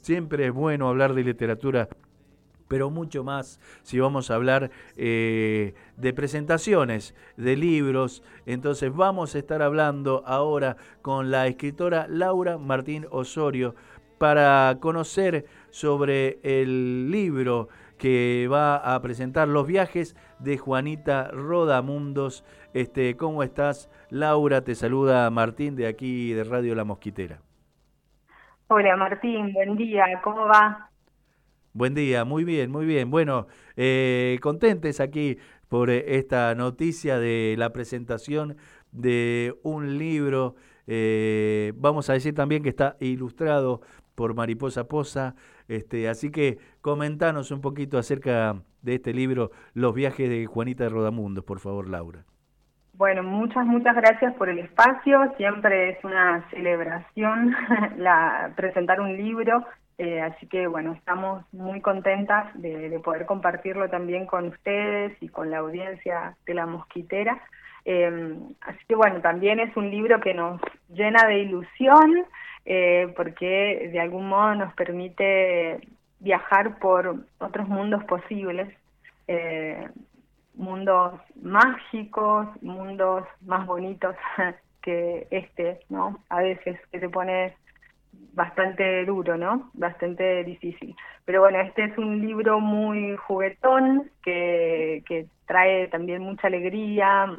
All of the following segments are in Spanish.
siempre es bueno hablar de literatura, pero mucho más si vamos a hablar de presentaciones, de libros. Entonces vamos a estar hablando ahora con la escritora Laura Martín Osorio para conocer sobre el libro que va a presentar, Los viajes de Juanita Rodamundos. ¿Cómo estás, Laura? Te saluda Martín de aquí de Radio La Mosquitera. Hola Martín, buen día, ¿cómo va? Buen día, muy bien, muy bien. Bueno, contentes aquí por esta noticia de la presentación de un libro. Vamos a decir también que está ilustrado por Mariposa Poza. Así que comentanos un poquito acerca de este libro, Los viajes de Juanita de Rodamundos, por favor, Laura. Bueno, muchas gracias por el espacio, siempre es una celebración presentar un libro, así que bueno, estamos muy contentas de poder compartirlo también con ustedes y con la audiencia de La Mosquitera. Así que bueno, también es un libro que nos llena de ilusión, porque de algún modo nos permite viajar por otros mundos posibles. eh, Mundos mágicos, mundos más bonitos que ¿no? A veces que se pone bastante duro, ¿no? Bastante difícil. Pero bueno, este es un libro muy juguetón que trae también mucha alegría,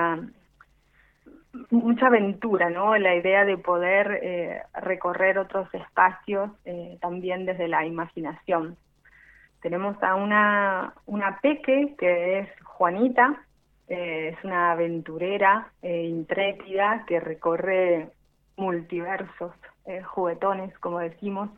mucha aventura, ¿no? La idea de poder recorrer otros espacios también desde la imaginación. Tenemos a una peque que es Juanita, es una aventurera intrépida que recorre multiversos, juguetones, como decimos,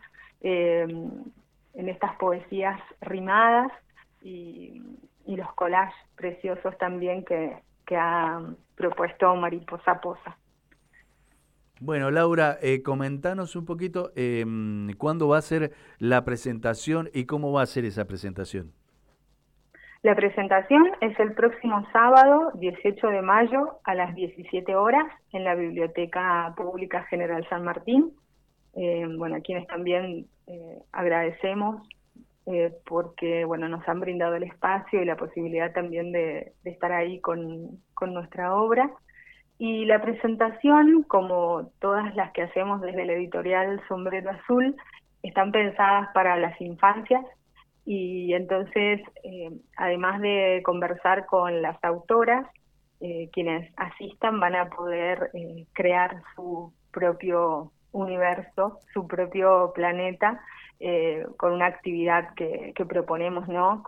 en estas poesías rimadas y, y los collages preciosos también que ha propuesto Mariposa Poza. Bueno, Laura, comentanos un poquito cuándo va a ser la presentación y cómo va a ser esa presentación. La presentación es el próximo sábado, 18 de mayo, a las 17 horas, en la Biblioteca Pública General San Martín. Bueno, a quienes también agradecemos porque bueno, nos han brindado el espacio y la posibilidad también de estar ahí con nuestra obra. Y la presentación, como todas las que hacemos desde la editorial Sombrero Azul, están pensadas para las infancias y entonces, además de conversar con las autoras, quienes asistan van a poder crear su propio universo, su propio planeta, con una actividad que proponemos, ¿no?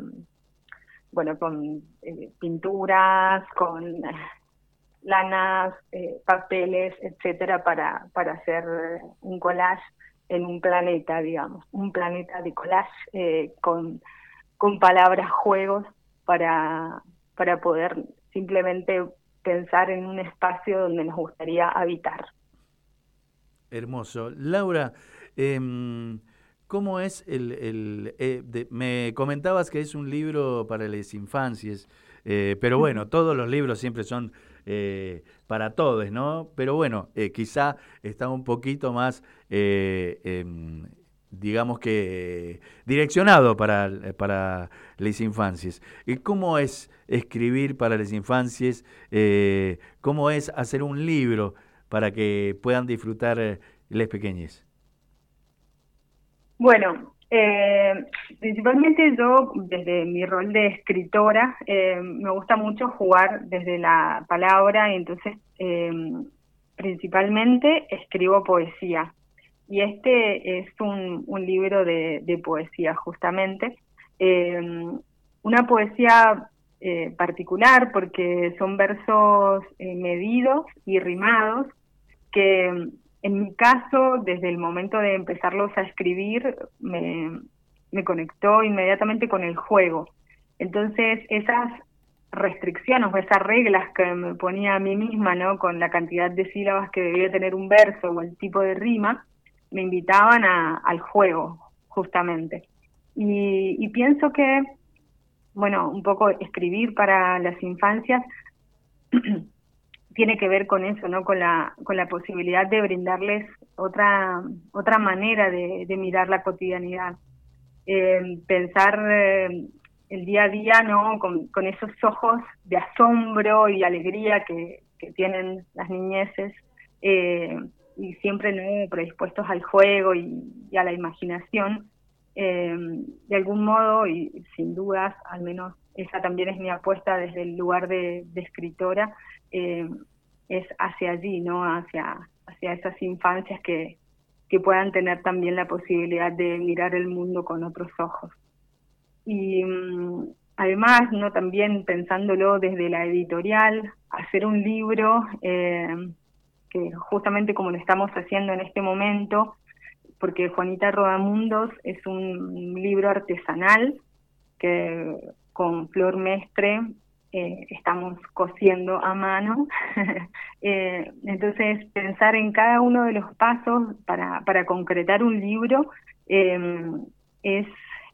Con pinturas, con lanas, papeles, etcétera, para hacer un collage en un planeta, digamos, un planeta de collage con palabras, juegos, para, para poder simplemente pensar en un espacio donde nos gustaría habitar. Hermoso. Laura, ¿cómo es me comentabas que es un libro para las infancias, pero bueno, todos los libros siempre son para todos, ¿no? Pero bueno, quizá está un poquito más, digamos que, direccionado para las infancias. ¿Y cómo es escribir para las infancias? ¿Cómo es hacer un libro para que puedan disfrutar les pequeñes? Bueno, principalmente yo, desde mi rol de escritora, me gusta mucho jugar desde la palabra y entonces principalmente escribo poesía. Y este es un libro de poesía, justamente. Eh, una poesía particular porque son versos medidos y rimados que en mi caso, desde el momento de empezarlos a escribir, me conectó inmediatamente con el juego. Entonces, esas restricciones o esas reglas que me ponía a mí misma, ¿no? Con la cantidad de sílabas que debía tener un verso o el tipo de rima, me invitaban al juego, justamente. Y pienso que, bueno, un poco escribir para las infancias tiene que ver con eso, ¿no? Con la posibilidad de brindarles otra manera de mirar la cotidianidad. Pensar el día a día, ¿no? Con esos ojos de asombro y alegría que tienen las niñeces, y siempre, ¿no?, predispuestos al juego y a la imaginación. De algún modo, y sin dudas, al menos esa también es mi apuesta desde el lugar de escritora, es hacia allí, ¿no? Hacia esas infancias que puedan tener también la posibilidad de mirar el mundo con otros ojos. Y además, ¿no?, también pensándolo desde la editorial, hacer un libro que justamente como lo estamos haciendo en este momento, porque Juanita Rodamundos es un libro artesanal que con Flor Mestre estamos cosiendo a mano. Entonces, pensar en cada uno de los pasos para concretar un libro es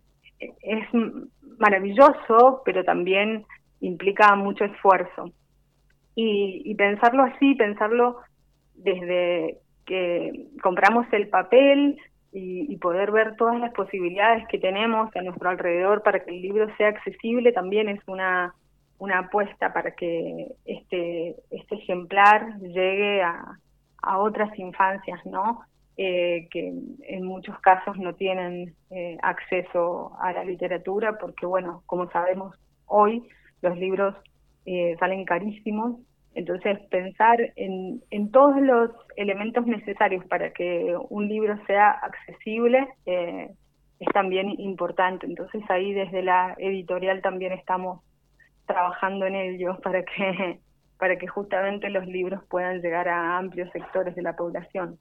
maravilloso, pero también implica mucho esfuerzo. Y pensarlo así, pensarlo desde que compramos el papel y poder ver todas las posibilidades que tenemos a nuestro alrededor para que el libro sea accesible, también es una apuesta para que este ejemplar llegue a otras infancias, ¿no? Que en muchos casos no tienen acceso a la literatura porque, bueno, como sabemos hoy, los libros salen carísimos. Entonces, pensar en todos los elementos necesarios para que un libro sea accesible es también importante. Entonces, ahí desde la editorial también estamos trabajando en ello para que justamente los libros puedan llegar a amplios sectores de la población.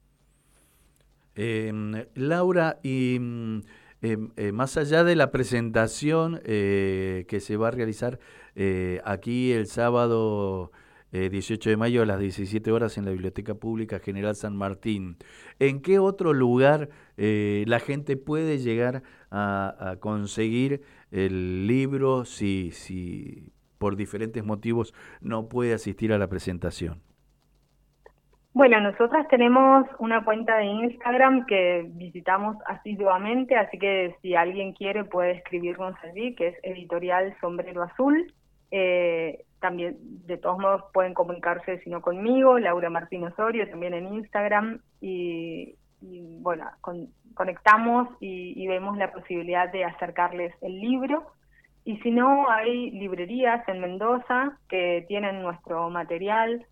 Laura, y más allá de la presentación que se va a realizar aquí el sábado 18 de mayo a las 17 horas en la Biblioteca Pública General San Martín, ¿en qué otro lugar la gente puede llegar a conseguir el libro si por diferentes motivos no puede asistir a la presentación? Bueno, nosotras tenemos una cuenta de Instagram que visitamos asiduamente, así que si alguien quiere puede escribirnos allí, que es Editorial Sombrero Azul. También, de todos modos, pueden comunicarse, si no conmigo, Laura Martín Osorio, también en Instagram, y bueno, conectamos y vemos la posibilidad de acercarles el libro. Y si no, hay librerías en Mendoza que tienen nuestro material.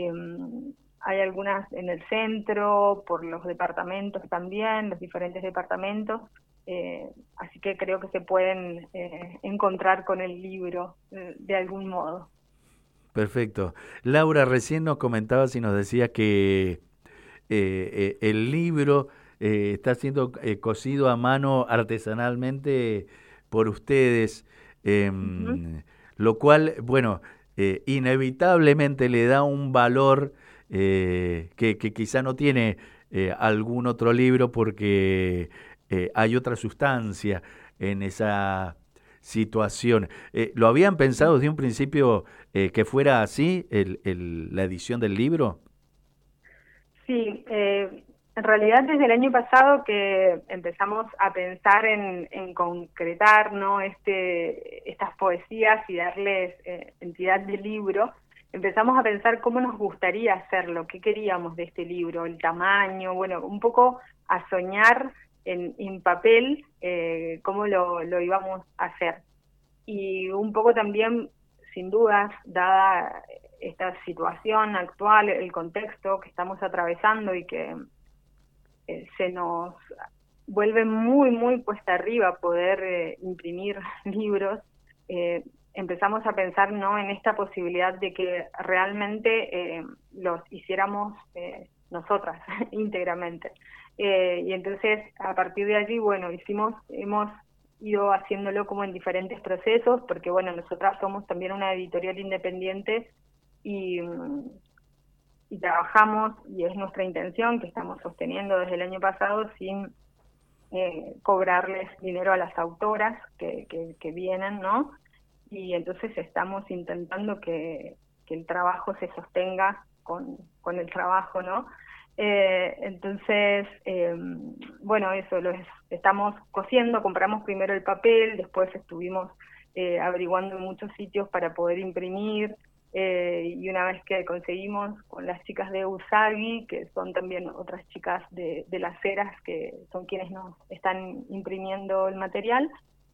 Hay algunas en el centro, por los departamentos también, los diferentes departamentos, así que creo que se pueden encontrar con el libro de algún modo. Perfecto. Laura, recién nos comentabas y nos decías que el libro está siendo cosido a mano artesanalmente por ustedes, lo cual, bueno, inevitablemente le da un valor que quizá no tiene algún otro libro porque hay otra sustancia en esa situación. ¿Lo habían pensado desde un principio que fuera así la edición del libro? Sí, en realidad desde el año pasado que empezamos a pensar en concretar, ¿no?, estas poesías y darles entidad de libro, empezamos a pensar cómo nos gustaría hacerlo, qué queríamos de este libro, el tamaño, bueno, un poco a soñar en papel cómo lo íbamos a hacer. Y un poco también, sin dudas, dada esta situación actual, el contexto que estamos atravesando y que se nos vuelve muy, muy cuesta arriba poder imprimir libros, empezamos a pensar, ¿no?, en esta posibilidad de que realmente los hiciéramos nosotras íntegramente. Y entonces, a partir de allí, bueno, hemos ido haciéndolo como en diferentes procesos, porque bueno, nosotras somos también una editorial independiente y trabajamos, y es nuestra intención, que estamos sosteniendo desde el año pasado, sin cobrarles dinero a las autoras que vienen, ¿no? Y entonces estamos intentando que que el trabajo se sostenga con el trabajo, ¿no? Entonces, bueno, eso, estamos cosiendo, compramos primero el papel, después estuvimos averiguando en muchos sitios para poder imprimir, y una vez que conseguimos con las chicas de Usagi, que son también otras chicas de Las Heras, que son quienes nos están imprimiendo el material,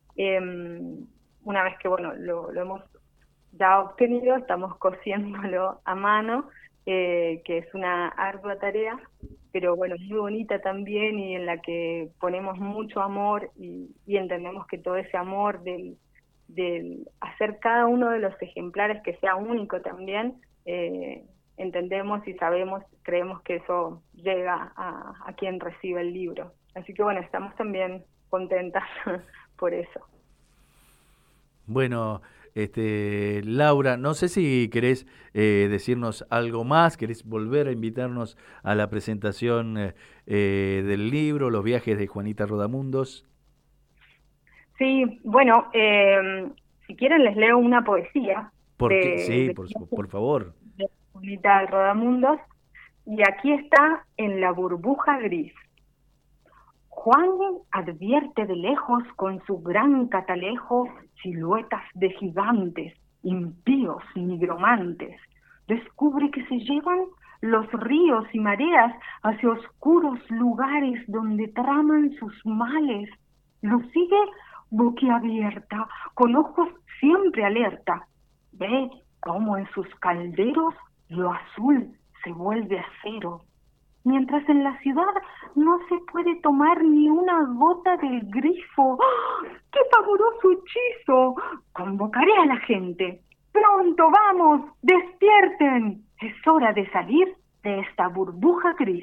una vez que, bueno, lo hemos ya obtenido, estamos cosiéndolo a mano, que es una ardua tarea, pero bueno, muy bonita también, y en la que ponemos mucho amor y entendemos que todo ese amor del hacer cada uno de los ejemplares que sea único también, entendemos y sabemos, creemos que eso llega a quien recibe el libro. Así que bueno, estamos también contentas por eso. Bueno, Laura, no sé si querés decirnos algo más, querés volver a invitarnos a la presentación del libro, Los viajes de Juanita Rodamundos. Sí, bueno, si quieren les leo una poesía Sí, por favor. de Juanita Rodamundos, y aquí está en la burbuja gris. Juan advierte de lejos con su gran catalejo siluetas de gigantes, impíos, nigromantes. Descubre que se llevan los ríos y mareas hacia oscuros lugares donde traman sus males. Lo sigue boquiabierta, con ojos siempre alerta. Ve cómo en sus calderos lo azul se vuelve acero, mientras en la ciudad no se puede tomar ni una gota del grifo. ¡Oh, qué pavoroso hechizo! Convocaré a la gente. ¡Pronto, vamos! ¡Despierten! Es hora de salir de esta burbuja gris.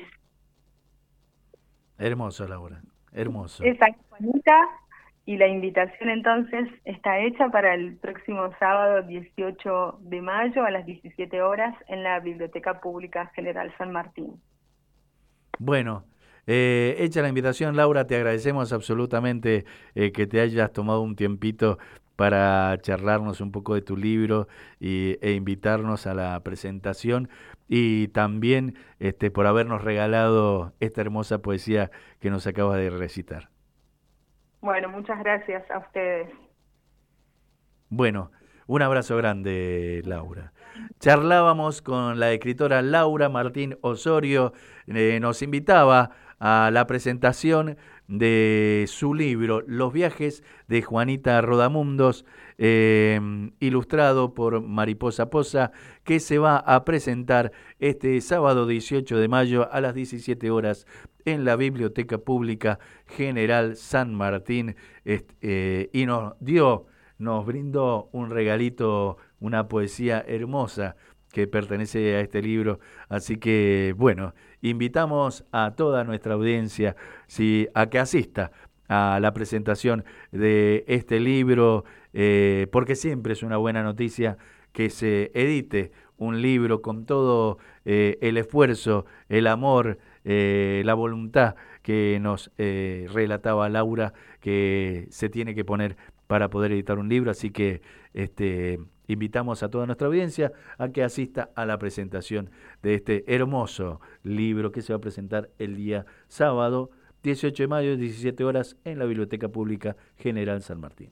Hermoso, Laura, hermoso. Esa es Juanita, y la invitación entonces está hecha para el próximo sábado 18 de mayo a las 17 horas en la Biblioteca Pública General San Martín. Bueno, hecha la invitación, Laura, te agradecemos absolutamente que te hayas tomado un tiempito para charlarnos un poco de tu libro e invitarnos a la presentación, y también por habernos regalado esta hermosa poesía que nos acabas de recitar. Bueno, muchas gracias a ustedes. Bueno, un abrazo grande, Laura. Charlábamos con la escritora Laura Martín Osorio, nos invitaba a la presentación de su libro Los viajes de Juanita Rodamundos, ilustrado por Mariposa Posa, que se va a presentar este sábado 18 de mayo a las 17 horas en la Biblioteca Pública General San Martín, y nos brindó un regalito, una poesía hermosa que pertenece a este libro. Así que, bueno, invitamos a toda nuestra audiencia a que asista a la presentación de este libro, porque siempre es una buena noticia que se edite un libro con todo el esfuerzo, el amor, la voluntad que nos relataba Laura, que se tiene que poner para poder editar un libro. Así que invitamos a toda nuestra audiencia a que asista a la presentación de este hermoso libro que se va a presentar el día sábado 18 de mayo, 17 horas, en la Biblioteca Pública General San Martín.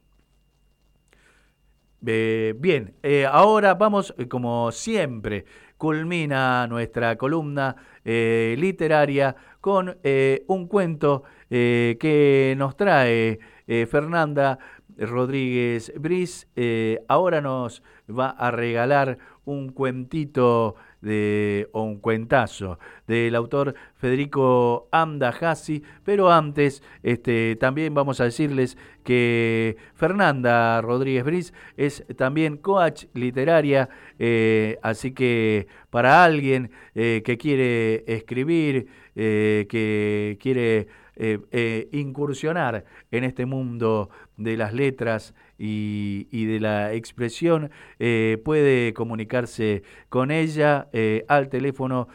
Bien, ahora vamos, como siempre, culmina nuestra columna literaria con un cuento que nos trae Fernanda Rodríguez Briz. Ahora nos va a regalar un cuentito o un cuentazo del autor Federico Amdajasi, pero antes también vamos a decirles que Fernanda Rodríguez Briz es también coach literaria, así que para alguien que quiere escribir, que quiere incursionar en este mundo de las letras y de la expresión, puede comunicarse con ella al teléfono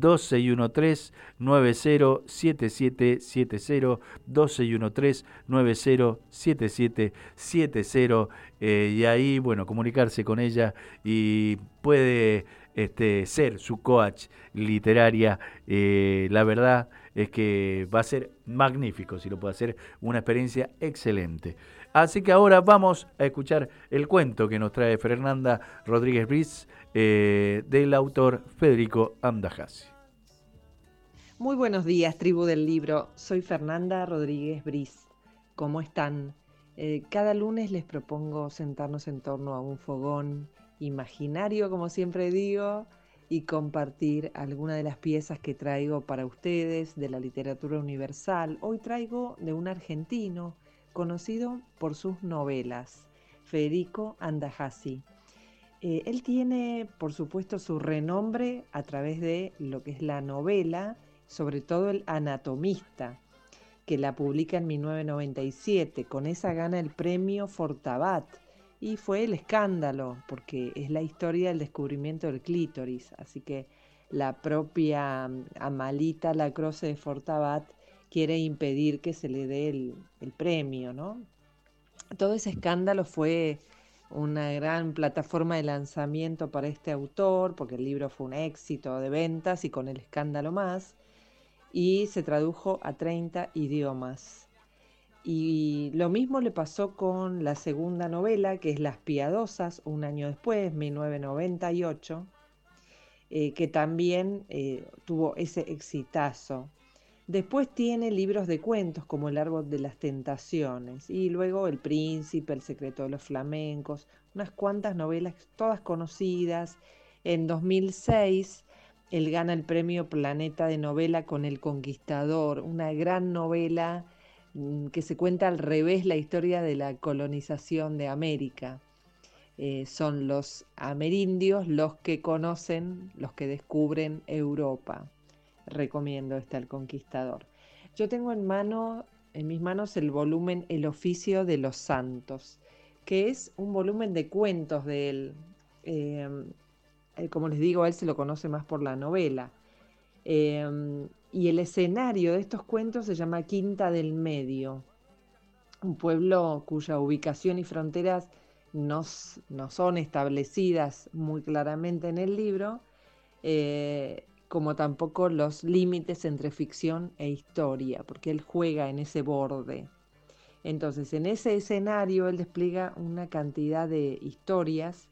2613-907770, 2613-907770, y ahí, bueno, comunicarse con ella y puede ser su coach literaria. La verdad es que va a ser magnífico si lo puede hacer, una experiencia excelente. Así que ahora vamos a escuchar el cuento que nos trae Fernanda Rodríguez Briz, del autor Federico Andajasi. Muy buenos días, tribu del libro. Soy Fernanda Rodríguez Briz. ¿Cómo están? Cada lunes les propongo sentarnos en torno a un fogón imaginario, como siempre digo, y compartir alguna de las piezas que traigo para ustedes de la literatura universal. Hoy traigo de un argentino conocido por sus novelas, Federico Andajasi. Él tiene, por supuesto, su renombre a través de lo que es la novela, sobre todo El Anatomista, que la publica en 1997. Con esa gana el premio Fortabat, y fue el escándalo, porque es la historia del descubrimiento del clítoris. Así que la propia Amalita Lacroze de Fortabat quiere impedir que se le dé el premio, ¿no? Todo ese escándalo fue una gran plataforma de lanzamiento para este autor, porque el libro fue un éxito de ventas y con el escándalo más, y se tradujo a 30 idiomas. Y lo mismo le pasó con la segunda novela, que es Las Piadosas, un año después, 1998, que también tuvo ese exitazo. Después tiene libros de cuentos como El Árbol de las Tentaciones, y luego El Príncipe, El Secreto de los Flamencos, unas cuantas novelas todas conocidas. En 2006 él gana el premio Planeta de Novela con El Conquistador, una gran novela que se cuenta al revés la historia de la colonización de América. Son los amerindios los que conocen, los que descubren Europa. Recomiendo El Conquistador. Yo tengo en mis manos el volumen El Oficio de los Santos, que es un volumen de cuentos de él. Como les digo, a él se lo conoce más por la novela. Y el escenario de estos cuentos se llama Quinta del Medio, un pueblo cuya ubicación y fronteras no son establecidas muy claramente en el libro, como tampoco los límites entre ficción e historia, porque él juega en ese borde. Entonces, en ese escenario él despliega una cantidad de historias,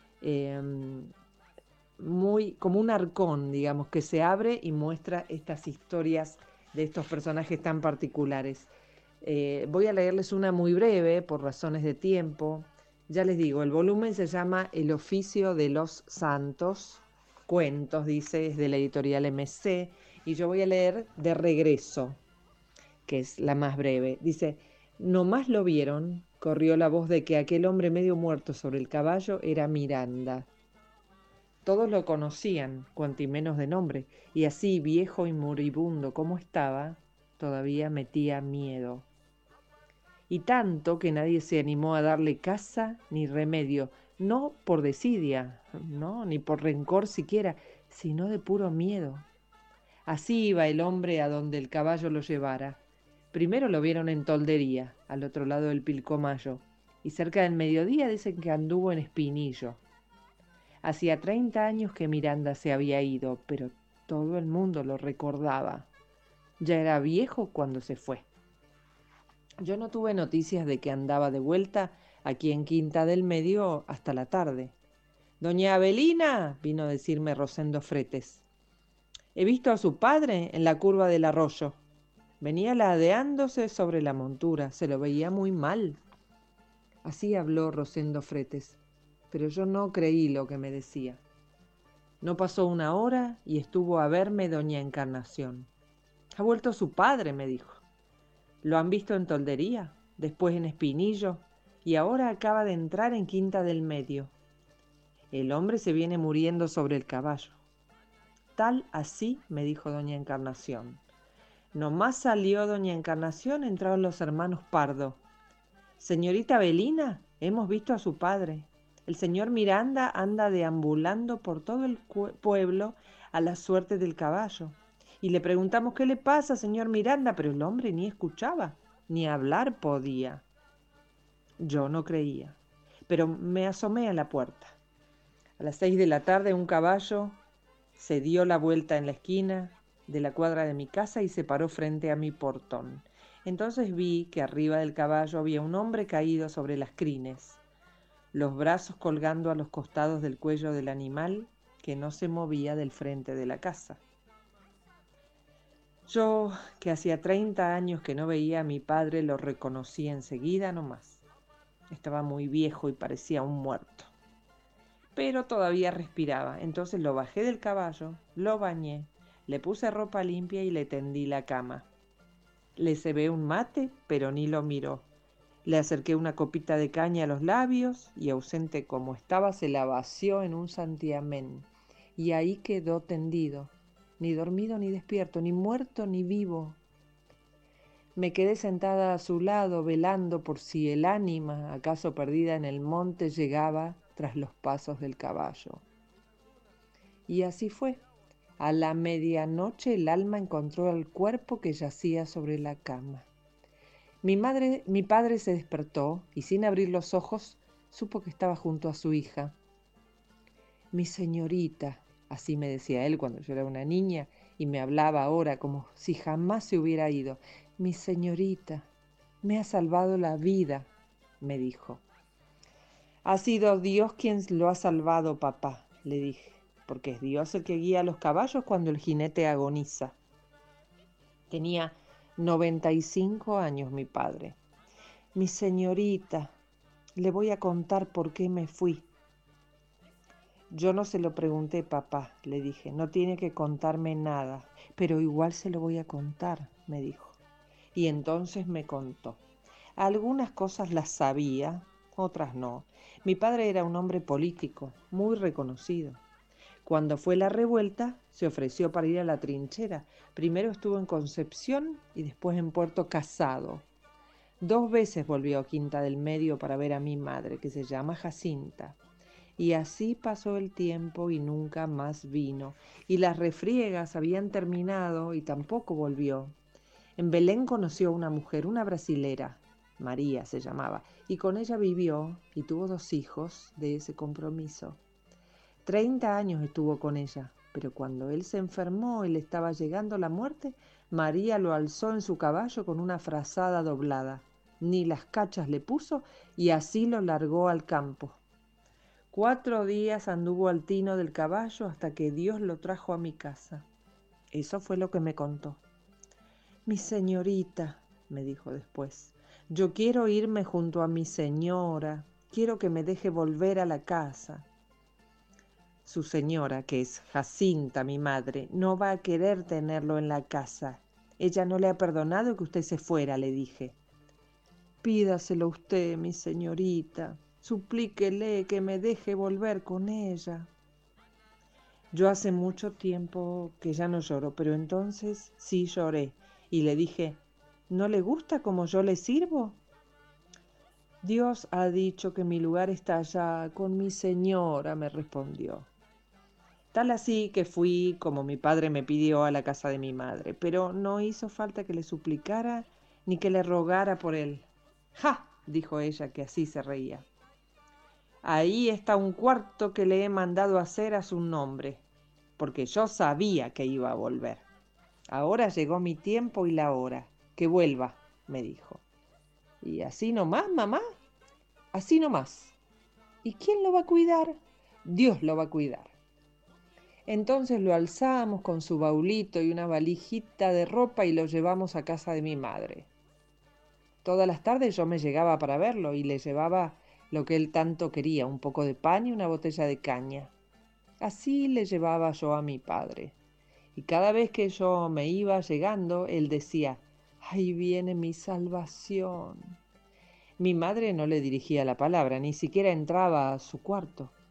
muy como un arcón, digamos, que se abre y muestra estas historias de estos personajes tan particulares. Voy a leerles una muy breve por razones de tiempo. Ya les digo, el volumen se llama El Oficio de los Santos, cuentos, dice, es de la editorial MC, y yo voy a leer De Regreso, que es la más breve. Dice: nomás lo vieron, corrió la voz de que aquel hombre medio muerto sobre el caballo era Miranda. Todos lo conocían, cuanto y menos de nombre, y así, viejo y moribundo como estaba, todavía metía miedo. Y tanto que nadie se animó a darle caza ni remedio, no por desidia, no, ni por rencor siquiera, sino de puro miedo. Así iba el hombre a donde el caballo lo llevara. Primero lo vieron en Toldería, al otro lado del Pilcomayo, y cerca del mediodía dicen que anduvo en Espinillo. Hacía 30 años que Miranda se había ido, pero todo el mundo lo recordaba. Ya era viejo cuando se fue. Yo no tuve noticias de que andaba de vuelta aquí en Quinta del Medio hasta la tarde. «Doña Avelina», vino a decirme Rosendo Fretes. «He visto a su padre en la curva del arroyo. Venía ladeándose sobre la montura, se lo veía muy mal». Así habló Rosendo Fretes, pero yo no creí lo que me decía. No pasó una hora y estuvo a verme doña Encarnación. «Ha vuelto su padre», me dijo. «Lo han visto en Toldería, después en Espinillo, y ahora acaba de entrar en Quinta del Medio. El hombre se viene muriendo sobre el caballo». «Tal así», me dijo doña Encarnación. Nomás salió doña Encarnación, entraron los hermanos Pardo. Señorita Belina, hemos visto a su padre. El señor Miranda anda deambulando por todo el pueblo a la suerte del caballo. Y le preguntamos qué le pasa, señor Miranda, pero el hombre ni escuchaba, ni hablar podía. Yo no creía, pero me asomé a la puerta. A las 6 de la tarde un caballo se dio la vuelta en la esquina de la cuadra de mi casa y se paró frente a mi portón. Entonces vi que arriba del caballo había un hombre caído sobre las crines, los brazos colgando a los costados del cuello del animal que no se movía del frente de la casa. Yo, que hacía 30 años que no veía a mi padre, lo reconocí enseguida nomás. Estaba muy viejo y parecía un muerto. Pero todavía respiraba. Entonces lo bajé del caballo, lo bañé, le puse ropa limpia y le tendí la cama. Le cebé un mate, pero ni lo miró. Le acerqué una copita de caña a los labios y, ausente como estaba, se la vació en un santiamén. Y ahí quedó tendido, ni dormido ni despierto, ni muerto ni vivo. Me quedé sentada a su lado, velando por si el ánima, acaso perdida en el monte, llegaba tras los pasos del caballo. Y así fue. A la medianoche el alma encontró el cuerpo que yacía sobre la cama. Mi padre se despertó y sin abrir los ojos supo que estaba junto a su hija. Mi señorita, así me decía él cuando yo era una niña y me hablaba ahora como si jamás se hubiera ido. Mi señorita, me ha salvado la vida, me dijo. Ha sido Dios quien lo ha salvado, papá, le dije, porque es Dios el que guía a los caballos cuando el jinete agoniza. Tenía 95 años mi padre. Mi señorita, le voy a contar por qué me fui. Yo no se lo pregunté, papá, le dije, no tiene que contarme nada, pero igual se lo voy a contar, me dijo. Y entonces me contó. Algunas cosas las sabía, otras no. Mi padre era un hombre político, muy reconocido. Cuando fue la revuelta, se ofreció para ir a la trinchera. Primero estuvo en Concepción y después en Puerto Casado. 2 veces volvió a Quinta del Medio para ver a mi madre, que se llama Jacinta. Y así pasó el tiempo y nunca más vino. Y las refriegas habían terminado y tampoco volvió. En Belén conoció a una mujer, una brasilera, María se llamaba, y con ella vivió y tuvo 2 hijos de ese compromiso. 30 años estuvo con ella, pero cuando él se enfermó y le estaba llegando la muerte, María lo alzó en su caballo con una frazada doblada. Ni las cachas le puso y así lo largó al campo. 4 días anduvo al tino del caballo hasta que Dios lo trajo a mi casa. Eso fue lo que me contó. Mi señorita, me dijo después, yo quiero irme junto a mi señora, quiero que me deje volver a la casa. Su señora, que es Jacinta, mi madre, no va a querer tenerlo en la casa. Ella no le ha perdonado que usted se fuera, le dije. Pídaselo usted, mi señorita, suplíquele que me deje volver con ella. Yo hace mucho tiempo que ya no lloro, pero entonces sí lloré y le dije, ¿no le gusta como yo le sirvo? Dios ha dicho que mi lugar está allá con mi señora, me respondió. Tal así que fui, como mi padre me pidió, a la casa de mi madre, pero no hizo falta que le suplicara ni que le rogara por él. ¡Ja!, dijo ella, que así se reía. Ahí está un cuarto que le he mandado hacer a su nombre, porque yo sabía que iba a volver. Ahora llegó mi tiempo y la hora. Que vuelva, me dijo. ¿Y así nomás, mamá? Así nomás. ¿Y quién lo va a cuidar? Dios lo va a cuidar. Entonces lo alzamos con su baulito y una valijita de ropa y lo llevamos a casa de mi madre. Todas las tardes yo me llegaba para verlo y le llevaba lo que él tanto quería, un poco de pan y una botella de caña. Así le llevaba yo a mi padre. Y cada vez que yo me iba llegando, él decía, ¡ahí viene mi salvación! Mi madre no le dirigía la palabra, ni siquiera entraba a su cuarto.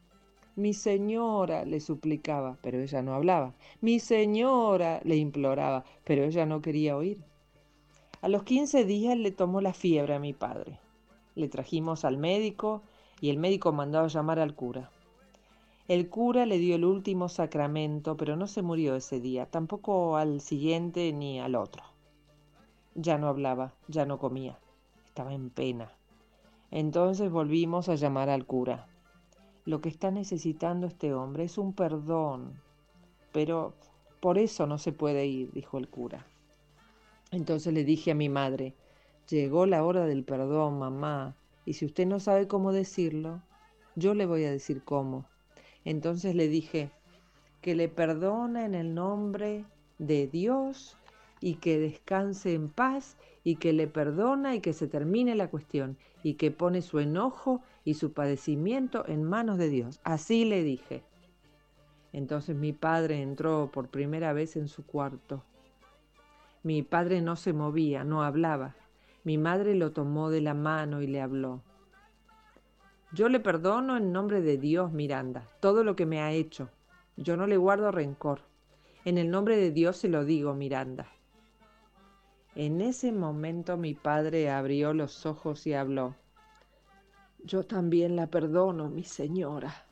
Mi señora, le suplicaba, pero ella no hablaba. Mi señora, le imploraba, pero ella no quería oír. A los 15 días le tomó la fiebre a mi padre. Le trajimos al médico y el médico mandó a llamar al cura. El cura le dio el último sacramento, pero no se murió ese día, tampoco al siguiente ni al otro. Ya no hablaba, ya no comía, estaba en pena. Entonces volvimos a llamar al cura. Lo que está necesitando este hombre es un perdón, pero por eso no se puede ir, dijo el cura. Entonces le dije a mi madre, llegó la hora del perdón, mamá, y si usted no sabe cómo decirlo, yo le voy a decir cómo. Entonces le dije que le perdona en el nombre de Dios y que descanse en paz y que le perdona y que se termine la cuestión y que pone su enojo y su padecimiento en manos de Dios. Así le dije. Entonces mi padre entró por primera vez en su cuarto. Mi padre no se movía, no hablaba. Mi madre lo tomó de la mano y le habló. Yo le perdono en nombre de Dios, Miranda, todo lo que me ha hecho. Yo no le guardo rencor. En el nombre de Dios se lo digo, Miranda. En ese momento mi padre abrió los ojos y habló. Yo también la perdono, mi señora.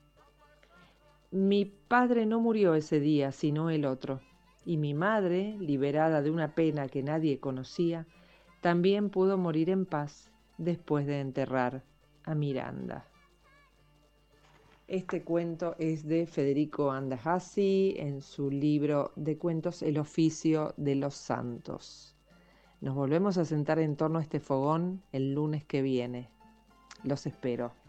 Mi padre no murió ese día, sino el otro. Y mi madre, liberada de una pena que nadie conocía, también pudo morir en paz después de enterrar a Miranda. Este cuento es de Federico Andajasi en su libro de cuentos El oficio de los santos. Nos volvemos a sentar en torno a este fogón el lunes que viene. Los espero.